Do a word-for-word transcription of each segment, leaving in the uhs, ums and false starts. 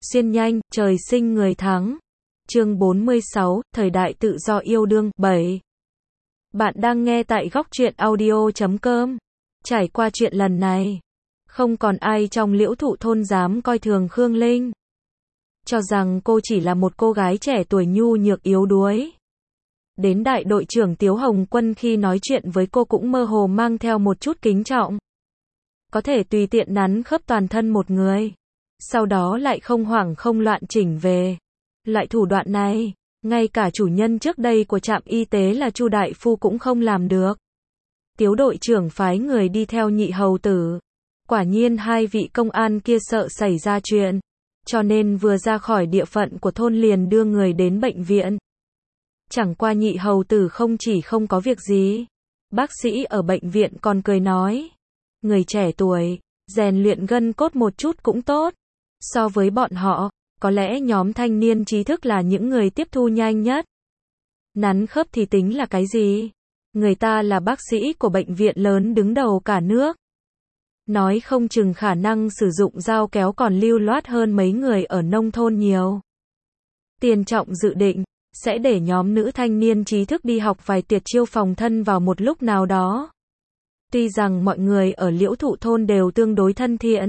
Xuyên nhanh, trời sinh người thắng. Chương bốn mươi sáu, thời đại tự do yêu đương. bảy. Bạn đang nghe tại góc truyện audio chấm com. Trải qua chuyện lần này, không còn ai trong Liễu Thụ thôn dám coi thường Khương Linh, cho rằng cô chỉ là một cô gái trẻ tuổi nhu nhược yếu đuối. Đến đại đội trưởng Tiếu Hồng Quân khi nói chuyện với cô cũng mơ hồ mang theo một chút kính trọng. Có thể tùy tiện nắn khớp toàn thân một người, sau đó lại không hoảng không loạn chỉnh về. Loại thủ đoạn này, ngay cả chủ nhân trước đây của trạm y tế là Chu đại phu cũng không làm được. Tiếu đội trưởng phái người đi theo nhị hầu tử. Quả nhiên hai vị công an kia sợ xảy ra chuyện, cho nên vừa ra khỏi địa phận của thôn liền đưa người đến bệnh viện. Chẳng qua nhị hầu tử không chỉ không có việc gì, bác sĩ ở bệnh viện còn cười nói, người trẻ tuổi, rèn luyện gân cốt một chút cũng tốt. So với bọn họ, có lẽ nhóm thanh niên trí thức là những người tiếp thu nhanh nhất. Nắn khớp thì tính là cái gì? Người ta là bác sĩ của bệnh viện lớn đứng đầu cả nước. Nói không chừng khả năng sử dụng dao kéo còn lưu loát hơn mấy người ở nông thôn nhiều. Tiền Trọng dự định sẽ để nhóm nữ thanh niên trí thức đi học vài tuyệt chiêu phòng thân vào một lúc nào đó. Tuy rằng mọi người ở Liễu Thụ thôn đều tương đối thân thiện,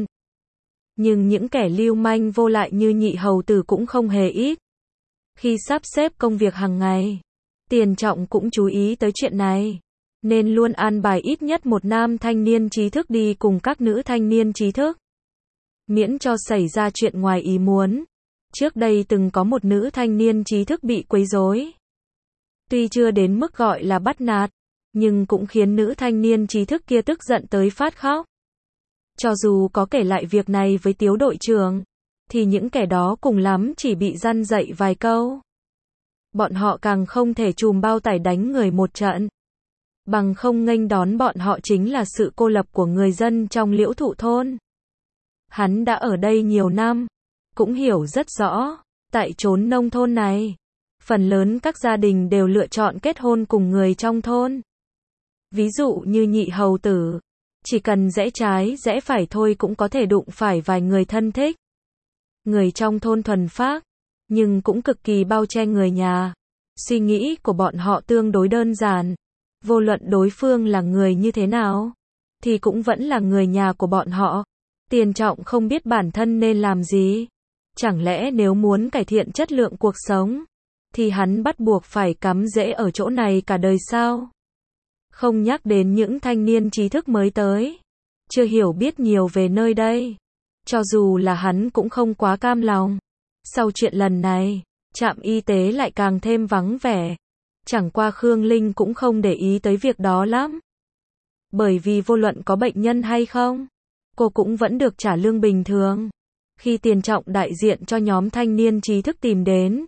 nhưng những kẻ lưu manh vô lại như nhị hầu tử cũng không hề ít. Khi sắp xếp công việc hàng ngày, Tiền Trọng cũng chú ý tới chuyện này, nên luôn an bài ít nhất một nam thanh niên trí thức đi cùng các nữ thanh niên trí thức, miễn cho xảy ra chuyện ngoài ý muốn. Trước đây từng có một nữ thanh niên trí thức bị quấy rối. Tuy chưa đến mức gọi là bắt nạt, nhưng cũng khiến nữ thanh niên trí thức kia tức giận tới phát khóc. Cho dù có kể lại việc này với Tiếu đội trưởng, thì những kẻ đó cùng lắm chỉ bị răn dạy vài câu. Bọn họ càng không thể chùm bao tải đánh người một trận. Bằng không nghênh đón bọn họ chính là sự cô lập của người dân trong Liễu Thụ thôn. Hắn đã ở đây nhiều năm, cũng hiểu rất rõ, tại chốn nông thôn này, phần lớn các gia đình đều lựa chọn kết hôn cùng người trong thôn. Ví dụ như nhị hầu tử, chỉ cần rẽ trái rẽ phải thôi cũng có thể đụng phải vài người thân thích. Người trong thôn thuần phác, nhưng cũng cực kỳ bao che người nhà. Suy nghĩ của bọn họ tương đối đơn giản. Vô luận đối phương là người như thế nào, thì cũng vẫn là người nhà của bọn họ. Tiền Trọng không biết bản thân nên làm gì. Chẳng lẽ nếu muốn cải thiện chất lượng cuộc sống, thì hắn bắt buộc phải cắm rễ ở chỗ này cả đời sao? Không nhắc đến những thanh niên trí thức mới tới, chưa hiểu biết nhiều về nơi đây. Cho dù là hắn cũng không quá cam lòng. Sau chuyện lần này, trạm y tế lại càng thêm vắng vẻ. Chẳng qua Khương Linh cũng không để ý tới việc đó lắm. Bởi vì vô luận có bệnh nhân hay không, cô cũng vẫn được trả lương bình thường. Khi Tiền Trọng đại diện cho nhóm thanh niên trí thức tìm đến,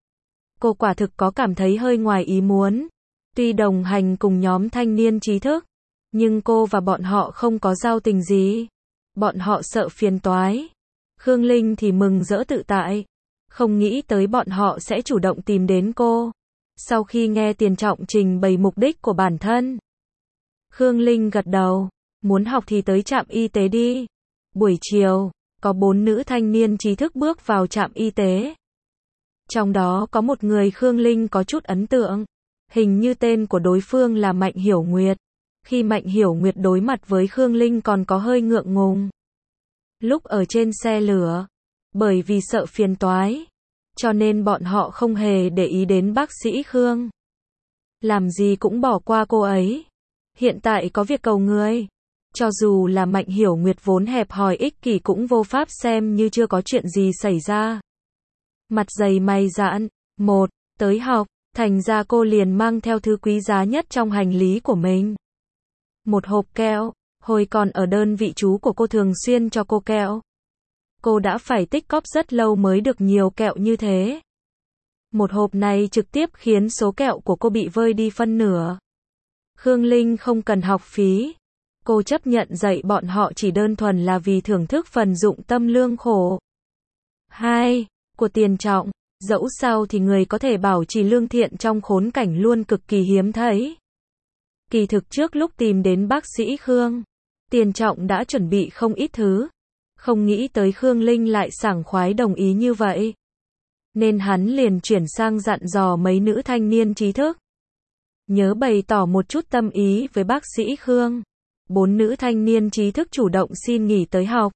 cô quả thực có cảm thấy hơi ngoài ý muốn. Tuy đồng hành cùng nhóm thanh niên trí thức, nhưng cô và bọn họ không có giao tình gì. Bọn họ sợ phiền toái. Khương Linh thì mừng rỡ tự tại, không nghĩ tới bọn họ sẽ chủ động tìm đến cô. Sau khi nghe Tiền Trọng trình bày mục đích của bản thân, Khương Linh gật đầu, muốn học thì tới trạm y tế đi. Buổi chiều, có bốn nữ thanh niên trí thức bước vào trạm y tế. Trong đó có một người Khương Linh có chút ấn tượng, hình như tên của đối phương là Mạnh Hiểu Nguyệt. Khi Mạnh Hiểu Nguyệt đối mặt với Khương Linh còn có hơi ngượng ngùng. Lúc ở trên xe lửa, bởi vì sợ phiền toái, cho nên bọn họ không hề để ý đến bác sĩ Khương. Làm gì cũng bỏ qua cô ấy. Hiện tại có việc cầu người. Cho dù là Mạnh Hiểu Nguyệt vốn hẹp hòi ích kỷ cũng vô pháp xem như chưa có chuyện gì xảy ra. Mặt dày mày dạn, một, tới học, thành ra cô liền mang theo thứ quý giá nhất trong hành lý của mình. Một hộp kẹo, hồi còn ở đơn vị trú của cô thường xuyên cho cô kẹo. Cô đã phải tích cóp rất lâu mới được nhiều kẹo như thế. Một hộp này trực tiếp khiến số kẹo của cô bị vơi đi phân nửa. Khương Linh không cần học phí. Cô chấp nhận dạy bọn họ chỉ đơn thuần là vì thưởng thức phần dụng tâm lương khổ. Hai, của Tiền Trọng, dẫu sao thì người có thể bảo trì lương thiện trong khốn cảnh luôn cực kỳ hiếm thấy. Kỳ thực trước lúc tìm đến bác sĩ Khương, Tiền Trọng đã chuẩn bị không ít thứ. Không nghĩ tới Khương Linh lại sảng khoái đồng ý như vậy. Nên hắn liền chuyển sang dặn dò mấy nữ thanh niên trí thức. Nhớ bày tỏ một chút tâm ý với bác sĩ Khương. Bốn nữ thanh niên trí thức chủ động xin nghỉ tới học.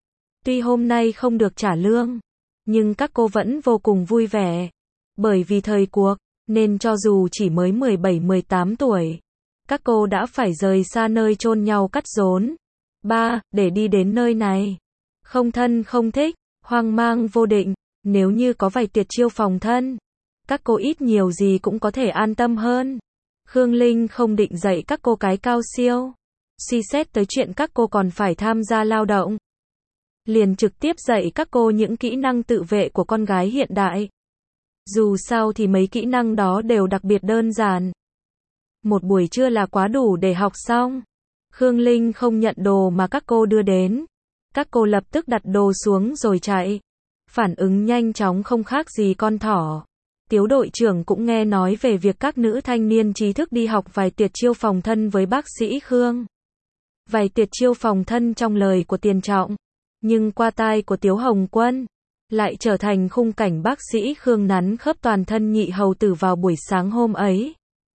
Tuy hôm nay không được trả lương, nhưng các cô vẫn vô cùng vui vẻ. Bởi vì thời cuộc, nên cho dù chỉ mới mười bảy mười tám tuổi, các cô đã phải rời xa nơi chôn nhau cắt rốn. Ba, để đi đến nơi này. Không thân không thích, hoang mang vô định, nếu như có vài tiệt chiêu phòng thân, các cô ít nhiều gì cũng có thể an tâm hơn. Khương Linh không định dạy các cô cái cao siêu. Suy xét tới chuyện các cô còn phải tham gia lao động, liền trực tiếp dạy các cô những kỹ năng tự vệ của con gái hiện đại. Dù sao thì mấy kỹ năng đó đều đặc biệt đơn giản. Một buổi trưa là quá đủ để học xong. Khương Linh không nhận đồ mà các cô đưa đến. Các cô lập tức đặt đồ xuống rồi chạy. Phản ứng nhanh chóng không khác gì con thỏ. Tiếu đội trưởng cũng nghe nói về việc các nữ thanh niên trí thức đi học vài tiệt chiêu phòng thân với bác sĩ Khương. Vài tiệt chiêu phòng thân trong lời của Tiền Trọng, nhưng qua tai của Tiếu Hồng Quân, lại trở thành khung cảnh bác sĩ Khương nắn khớp toàn thân nhị hầu tử vào buổi sáng hôm ấy.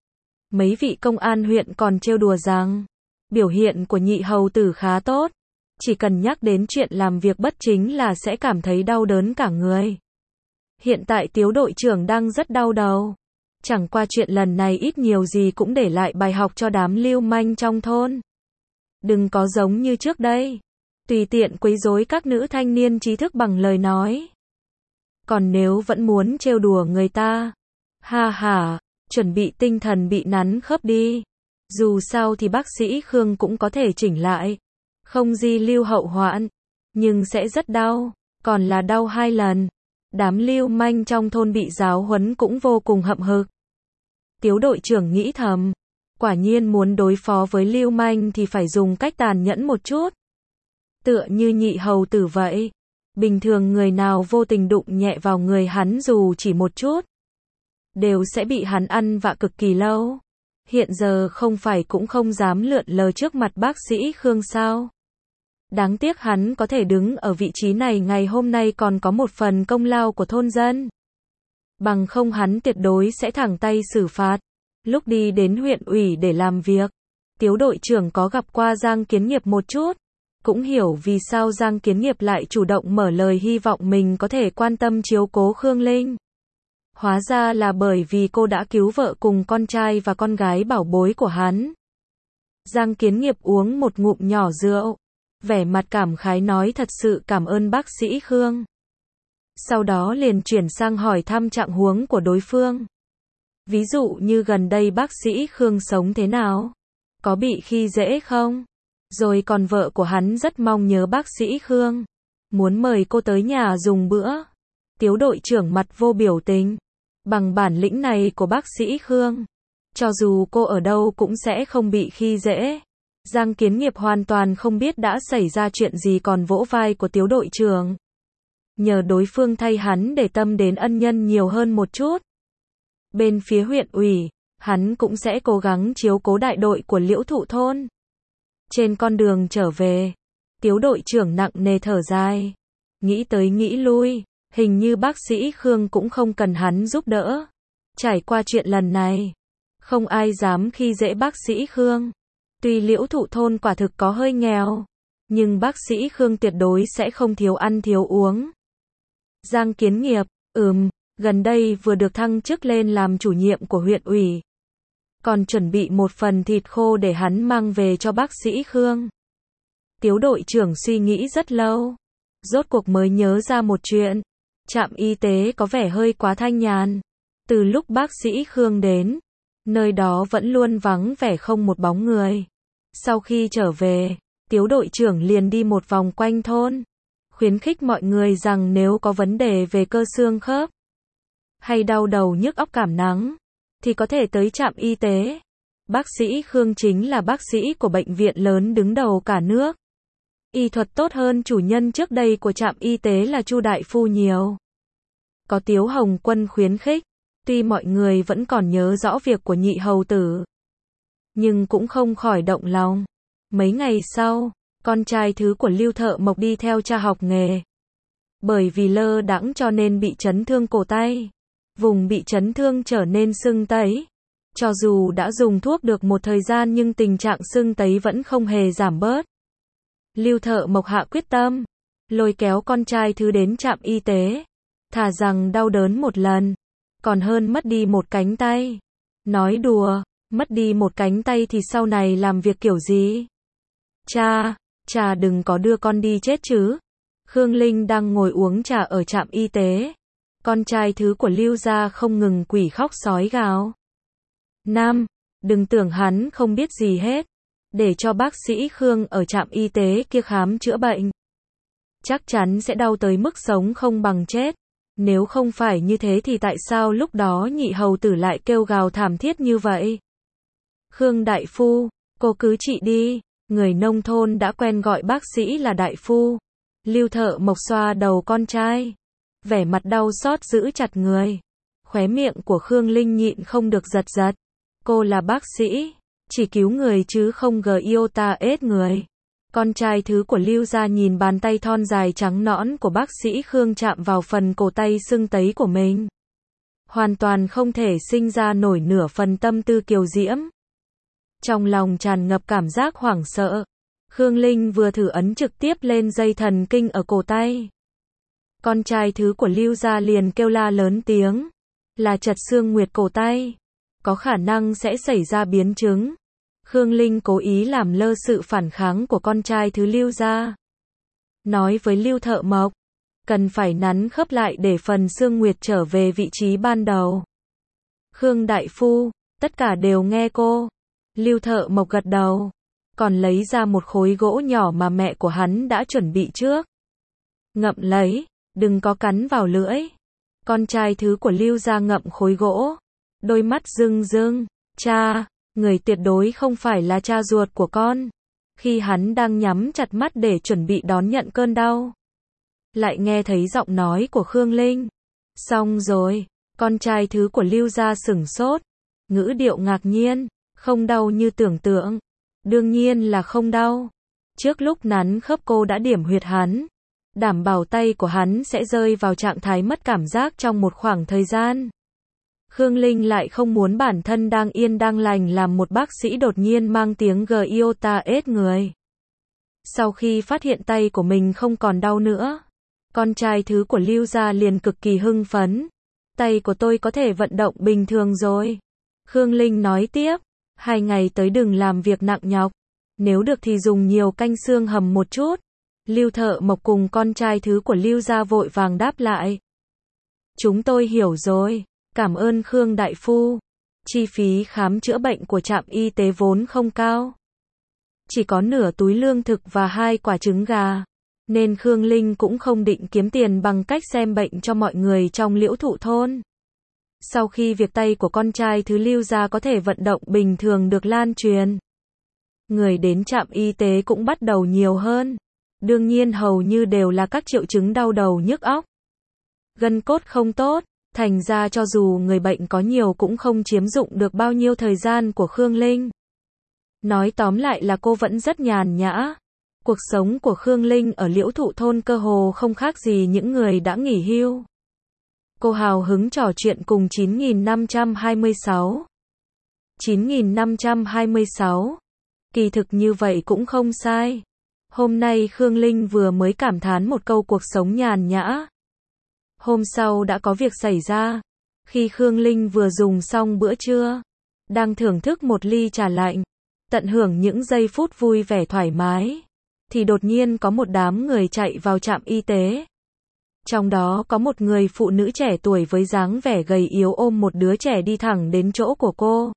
Mấy vị công an huyện còn trêu đùa rằng, biểu hiện của nhị hầu tử khá tốt, chỉ cần nhắc đến chuyện làm việc bất chính là sẽ cảm thấy đau đớn cả người. Hiện tại Tiếu đội trưởng đang rất đau đầu. Chẳng qua chuyện lần này ít nhiều gì cũng để lại bài học cho đám lưu manh trong thôn. Đừng có giống như trước đây, tùy tiện quấy rối các nữ thanh niên trí thức bằng lời nói. Còn nếu vẫn muốn trêu đùa người ta, ha ha, chuẩn bị tinh thần bị nắn khớp đi. Dù sao thì bác sĩ Khương cũng có thể chỉnh lại, không di lưu hậu hoạn, nhưng sẽ rất đau, còn là đau hai lần. Đám lưu manh trong thôn bị giáo huấn cũng vô cùng hậm hực. Tiếu đội trưởng nghĩ thầm, quả nhiên muốn đối phó với lưu manh thì phải dùng cách tàn nhẫn một chút. Tựa như nhị hầu tử vậy. Bình thường người nào vô tình đụng nhẹ vào người hắn dù chỉ một chút, đều sẽ bị hắn ăn vạ cực kỳ lâu. Hiện giờ không phải cũng không dám lượn lờ trước mặt bác sĩ Khương sao. Đáng tiếc hắn có thể đứng ở vị trí này ngày hôm nay còn có một phần công lao của thôn dân. Bằng không hắn tuyệt đối sẽ thẳng tay xử phạt. Lúc đi đến huyện ủy để làm việc, Tiếu đội trưởng có gặp qua Giang Kiến Nghiệp một chút, cũng hiểu vì sao Giang Kiến Nghiệp lại chủ động mở lời hy vọng mình có thể quan tâm chiếu cố Khương Linh. Hóa ra là bởi vì cô đã cứu vợ cùng con trai và con gái bảo bối của hắn. Giang Kiến Nghiệp uống một ngụm nhỏ rượu, vẻ mặt cảm khái nói thật sự cảm ơn bác sĩ Khương. Sau đó liền chuyển sang hỏi thăm trạng huống của đối phương. Ví dụ như gần đây bác sĩ Khương sống thế nào? Có bị khi dễ không? Rồi còn vợ của hắn rất mong nhớ bác sĩ Khương, muốn mời cô tới nhà dùng bữa. Tiếu đội trưởng mặt vô biểu tình. Bằng bản lĩnh này của bác sĩ Khương, cho dù cô ở đâu cũng sẽ không bị khi dễ. Giang Kiến Nghiệp hoàn toàn không biết đã xảy ra chuyện gì còn vỗ vai của Tiếu đội trưởng. Nhờ đối phương thay hắn để tâm đến ân nhân nhiều hơn một chút. Bên phía huyện ủy, hắn cũng sẽ cố gắng chiếu cố đại đội của Liễu Thụ thôn. Trên con đường trở về, Tiếu đội trưởng nặng nề thở dài. Nghĩ tới nghĩ lui, hình như bác sĩ Khương cũng không cần hắn giúp đỡ. Trải qua chuyện lần này, không ai dám khi dễ bác sĩ Khương. Tuy Liễu Thụ thôn quả thực có hơi nghèo, nhưng bác sĩ Khương tuyệt đối sẽ không thiếu ăn thiếu uống. Giang Kiến Nghiệp, ừm, gần đây vừa được thăng chức lên làm chủ nhiệm của huyện ủy. Còn chuẩn bị một phần thịt khô để hắn mang về cho bác sĩ Khương. Tiếu đội trưởng suy nghĩ rất lâu, rốt cuộc mới nhớ ra một chuyện. Trạm y tế có vẻ hơi quá thanh nhàn. Từ lúc bác sĩ Khương đến, nơi đó vẫn luôn vắng vẻ không một bóng người. Sau khi trở về, Tiếu đội trưởng liền đi một vòng quanh thôn, khuyến khích mọi người rằng nếu có vấn đề về cơ xương khớp, hay đau đầu nhức óc cảm nắng, thì có thể tới trạm y tế. Bác sĩ Khương chính là bác sĩ của bệnh viện lớn đứng đầu cả nước. Y thuật tốt hơn chủ nhân trước đây của trạm y tế là Chu đại phu nhiều. Có Tiếu Hồng Quân khuyến khích, tuy mọi người vẫn còn nhớ rõ việc của nhị hầu tử, nhưng cũng không khỏi động lòng. Mấy ngày sau, con trai thứ của Lưu Thợ Mộc đi theo cha học nghề. Bởi vì lơ đãng cho nên bị chấn thương cổ tay. Vùng bị chấn thương trở nên sưng tấy. Cho dù đã dùng thuốc được một thời gian nhưng tình trạng sưng tấy vẫn không hề giảm bớt. Lưu Thợ Mộc hạ quyết tâm, lôi kéo con trai thứ đến trạm y tế. Thà rằng đau đớn một lần, còn hơn mất đi một cánh tay. Nói đùa, mất đi một cánh tay thì sau này làm việc kiểu gì? Cha, cha đừng có đưa con đi chết chứ. Khương Linh đang ngồi uống trà ở trạm y tế. Con trai thứ của Lưu gia không ngừng quỷ khóc sói gào. Nam, đừng tưởng hắn không biết gì hết. Để cho bác sĩ Khương ở trạm y tế kia khám chữa bệnh. Chắc chắn sẽ đau tới mức sống không bằng chết. Nếu không phải như thế thì tại sao lúc đó nhị hầu tử lại kêu gào thảm thiết như vậy? Khương đại phu, cô cứ trị đi. Người nông thôn đã quen gọi bác sĩ là đại phu. Lưu Thợ Mộc xoa đầu con trai. Vẻ mặt đau xót giữ chặt người. Khóe miệng của Khương Linh nhịn không được giật giật. Cô là bác sĩ, chỉ cứu người chứ không giota ết người. Con trai thứ của Lưu gia nhìn bàn tay thon dài trắng nõn của bác sĩ Khương chạm vào phần cổ tay sưng tấy của mình. Hoàn toàn không thể sinh ra nổi nửa phần tâm tư kiều diễm. Trong lòng tràn ngập cảm giác hoảng sợ. Khương Linh vừa thử ấn trực tiếp lên dây thần kinh ở cổ tay. Con trai thứ của Lưu gia liền kêu la lớn tiếng. Là chật xương nguyệt cổ tay. Có khả năng sẽ xảy ra biến chứng. Khương Linh cố ý làm lơ sự phản kháng của con trai thứ Lưu gia. Nói với Lưu Thợ Mộc. Cần phải nắn khớp lại để phần xương nguyệt trở về vị trí ban đầu. Khương đại phu, tất cả đều nghe cô. Lưu Thợ Mộc gật đầu. Còn lấy ra một khối gỗ nhỏ mà mẹ của hắn đã chuẩn bị trước. Ngậm lấy, đừng có cắn vào lưỡi. Con trai thứ của Lưu gia ngậm khối gỗ. Đôi mắt rưng rưng. Cha, người tuyệt đối không phải là cha ruột của con. Khi hắn đang nhắm chặt mắt để chuẩn bị đón nhận cơn đau. Lại nghe thấy giọng nói của Khương Linh. Xong rồi, con trai thứ của Lưu gia sửng sốt. Ngữ điệu ngạc nhiên, không đau như tưởng tượng. Đương nhiên là không đau. Trước lúc nắn khớp cô đã điểm huyệt hắn. Đảm bảo tay của hắn sẽ rơi vào trạng thái mất cảm giác trong một khoảng thời gian. Khương Linh lại không muốn bản thân đang yên đang lành làm một bác sĩ đột nhiên mang tiếng giota ết người. Sau khi phát hiện tay của mình không còn đau nữa, con trai thứ của Lưu gia liền cực kỳ hưng phấn. Tay của tôi có thể vận động bình thường rồi. Khương Linh nói tiếp, hai ngày tới đừng làm việc nặng nhọc. Nếu được thì dùng nhiều canh xương hầm một chút. Lưu Thợ Mộc cùng con trai thứ của Lưu gia vội vàng đáp lại. Chúng tôi hiểu rồi. Cảm ơn Khương đại phu. Chi phí khám chữa bệnh của trạm y tế vốn không cao. Chỉ có nửa túi lương thực và hai quả trứng gà. Nên Khương Linh cũng không định kiếm tiền bằng cách xem bệnh cho mọi người trong Liễu Thụ thôn. Sau khi việc tay của con trai thứ Lưu gia có thể vận động bình thường được lan truyền, người đến trạm y tế cũng bắt đầu nhiều hơn. Đương nhiên hầu như đều là các triệu chứng đau đầu nhức óc. Gân cốt không tốt, thành ra cho dù người bệnh có nhiều cũng không chiếm dụng được bao nhiêu thời gian của Khương Linh. Nói tóm lại là cô vẫn rất nhàn nhã. Cuộc sống của Khương Linh ở Liễu Thụ thôn cơ hồ không khác gì những người đã nghỉ hưu. Cô hào hứng trò chuyện cùng chín nghìn năm trăm hai mươi sáu. chín nghìn năm trăm hai mươi sáu. Kỳ thực như vậy cũng không sai. Hôm nay Khương Linh vừa mới cảm thán một câu cuộc sống nhàn nhã. Hôm sau đã có việc xảy ra. Khi Khương Linh vừa dùng xong bữa trưa, đang thưởng thức một ly trà lạnh, tận hưởng những giây phút vui vẻ thoải mái, thì đột nhiên có một đám người chạy vào trạm y tế. Trong đó có một người phụ nữ trẻ tuổi với dáng vẻ gầy yếu ôm một đứa trẻ đi thẳng đến chỗ của cô.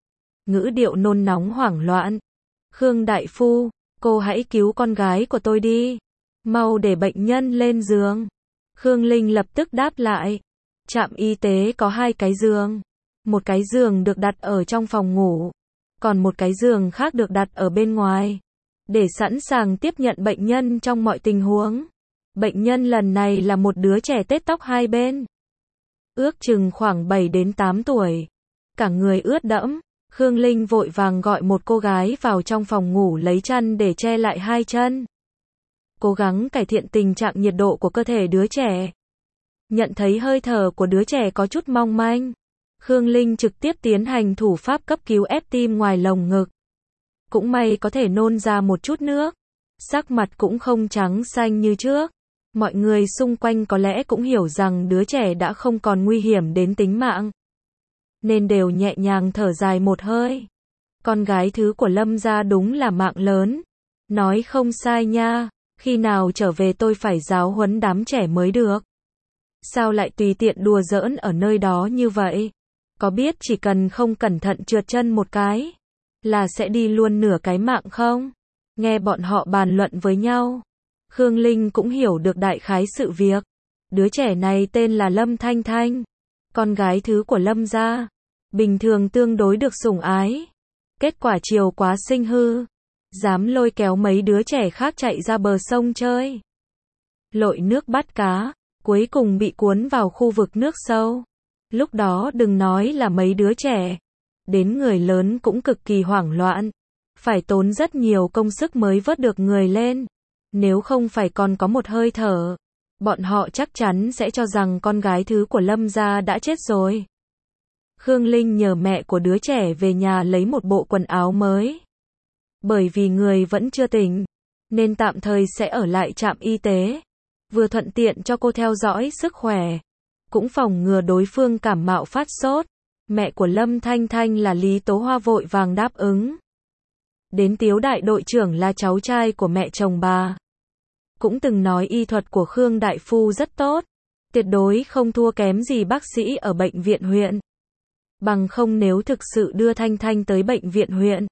Ngữ điệu nôn nóng hoảng loạn. Khương đại phu, cô hãy cứu con gái của tôi đi. Mau để bệnh nhân lên giường. Khương Linh lập tức đáp lại. Trạm y tế có hai cái giường. Một cái giường được đặt ở trong phòng ngủ. Còn một cái giường khác được đặt ở bên ngoài. Để sẵn sàng tiếp nhận bệnh nhân trong mọi tình huống. Bệnh nhân lần này là một đứa trẻ tết tóc hai bên. Ước chừng khoảng bảy đến tám tuổi. Cả người ướt đẫm. Khương Linh vội vàng gọi một cô gái vào trong phòng ngủ lấy chăn để che lại hai chân. Cố gắng cải thiện tình trạng nhiệt độ của cơ thể đứa trẻ. Nhận thấy hơi thở của đứa trẻ có chút mong manh, Khương Linh trực tiếp tiến hành thủ pháp cấp cứu ép tim ngoài lồng ngực. Cũng may có thể nôn ra một chút nước. Sắc mặt cũng không trắng xanh như trước. Mọi người xung quanh có lẽ cũng hiểu rằng đứa trẻ đã không còn nguy hiểm đến tính mạng, nên đều nhẹ nhàng thở dài một hơi. Con gái thứ của Lâm gia đúng là mạng lớn. Nói không sai nha, khi nào trở về tôi phải giáo huấn đám trẻ mới được. Sao lại tùy tiện đùa giỡn ở nơi đó như vậy? Có biết chỉ cần không cẩn thận trượt chân một cái, là sẽ đi luôn nửa cái mạng không? Nghe bọn họ bàn luận với nhau, Khương Linh cũng hiểu được đại khái sự việc. Đứa trẻ này tên là Lâm Thanh Thanh, con gái thứ của Lâm gia. Bình thường tương đối được sủng ái. Kết quả chiều quá sinh hư, dám lôi kéo mấy đứa trẻ khác chạy ra bờ sông chơi. Lội nước bắt cá, cuối cùng bị cuốn vào khu vực nước sâu. Lúc đó đừng nói là mấy đứa trẻ, đến người lớn cũng cực kỳ hoảng loạn. Phải tốn rất nhiều công sức mới vớt được người lên. Nếu không phải còn có một hơi thở, bọn họ chắc chắn sẽ cho rằng con gái thứ của Lâm gia đã chết rồi. Khương Linh nhờ mẹ của đứa trẻ về nhà lấy một bộ quần áo mới. Bởi vì người vẫn chưa tỉnh, nên tạm thời sẽ ở lại trạm y tế. Vừa thuận tiện cho cô theo dõi sức khỏe, cũng phòng ngừa đối phương cảm mạo phát sốt. Mẹ của Lâm Thanh Thanh là Lý Tố Hoa vội vàng đáp ứng. Đến Tiếu đại đội trưởng là cháu trai của mẹ chồng bà, cũng từng nói y thuật của Khương đại phu rất tốt, tuyệt đối không thua kém gì bác sĩ ở bệnh viện huyện. Bằng không nếu thực sự đưa Thanh Thanh tới bệnh viện huyện,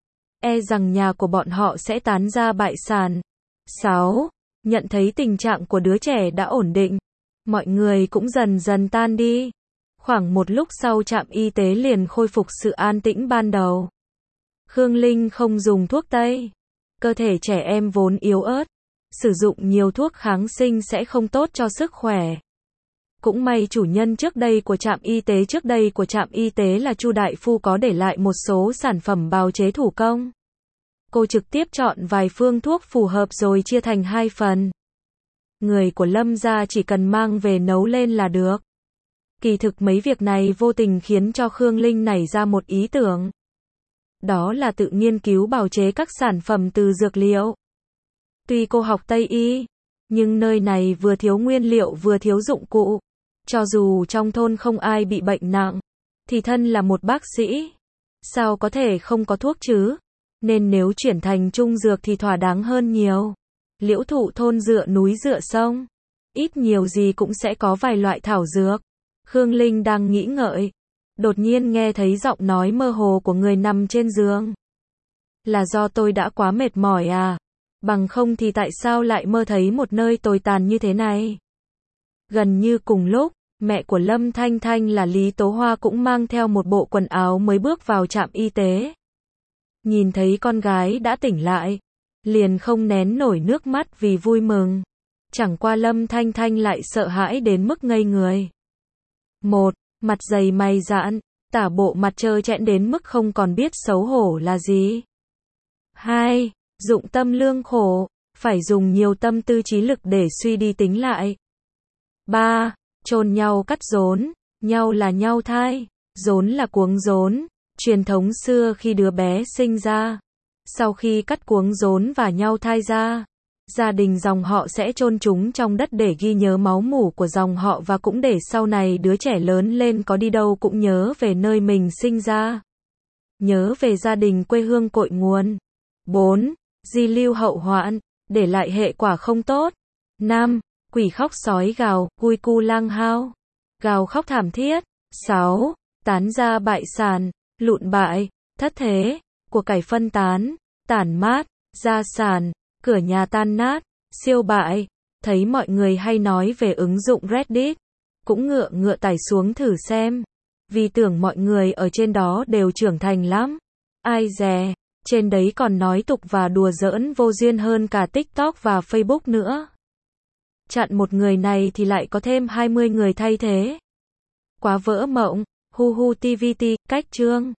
e rằng nhà của bọn họ sẽ tán ra bại sản. sáu. Nhận thấy tình trạng của đứa trẻ đã ổn định, mọi người cũng dần dần tan đi. Khoảng một lúc sau trạm y tế liền khôi phục sự an tĩnh ban đầu. Khương Linh không dùng thuốc tây. Cơ thể trẻ em vốn yếu ớt, sử dụng nhiều thuốc kháng sinh sẽ không tốt cho sức khỏe. Cũng may chủ nhân trước đây của trạm y tế trước đây của trạm y tế là Chu đại phu có để lại một số sản phẩm bào chế thủ công. Cô trực tiếp chọn vài phương thuốc phù hợp rồi chia thành hai phần. Người của Lâm gia chỉ cần mang về nấu lên là được. Kỳ thực mấy việc này vô tình khiến cho Khương Linh nảy ra một ý tưởng. Đó là tự nghiên cứu bào chế các sản phẩm từ dược liệu. Tuy cô học Tây y, nhưng nơi này vừa thiếu nguyên liệu vừa thiếu dụng cụ. Cho dù trong thôn không ai bị bệnh nặng, thì thân là một bác sĩ, sao có thể không có thuốc chứ? Nên nếu chuyển thành trung dược thì thỏa đáng hơn nhiều. Liễu thụ thôn dựa núi dựa sông, ít nhiều gì cũng sẽ có vài loại thảo dược. Khương Linh đang nghĩ ngợi, đột nhiên nghe thấy giọng nói mơ hồ của người nằm trên giường. Là do tôi đã quá mệt mỏi à? Bằng không thì tại sao lại mơ thấy một nơi tồi tàn như thế này? Gần như cùng lúc, mẹ của Lâm Thanh Thanh là Lý Tố Hoa cũng mang theo một bộ quần áo mới bước vào trạm y tế. Nhìn thấy con gái đã tỉnh lại, liền không nén nổi nước mắt vì vui mừng. Chẳng qua Lâm Thanh Thanh lại sợ hãi đến mức ngây người. Một, mặt dày mày dạn, tả bộ mặt trơ trẽn đến mức không còn biết xấu hổ là gì. Hai, dụng tâm lương khổ, phải dùng nhiều tâm tư trí lực để suy đi tính lại. Ba, chôn nhau cắt rốn, nhau là nhau thai, rốn là cuống rốn, truyền thống xưa khi đứa bé sinh ra. Sau khi cắt cuống rốn và nhau thai ra, gia đình dòng họ sẽ chôn chúng trong đất để ghi nhớ máu mủ của dòng họ và cũng để sau này đứa trẻ lớn lên có đi đâu cũng nhớ về nơi mình sinh ra. Nhớ về gia đình quê hương cội nguồn. Bốn, di lưu hậu hoạn, để lại hệ quả không tốt. Năm, quỷ khóc sói gào, cui cu lang hao, gào khóc thảm thiết. Sáu, tán ra bại sản, lụn bại, thất thế, của cải phân tán, tản mát, gia sản, cửa nhà tan nát, siêu bại. Thấy mọi người hay nói về ứng dụng Reddit, cũng ngựa ngựa tải xuống thử xem, vì tưởng mọi người ở trên đó đều trưởng thành lắm. Ai dè, trên đấy còn nói tục và đùa giỡn vô duyên hơn cả TikTok và Facebook nữa. Chặn một người này thì lại có thêm hai mươi người thay thế. Quá vỡ mộng. Hu hu tê vê tê, cách chương.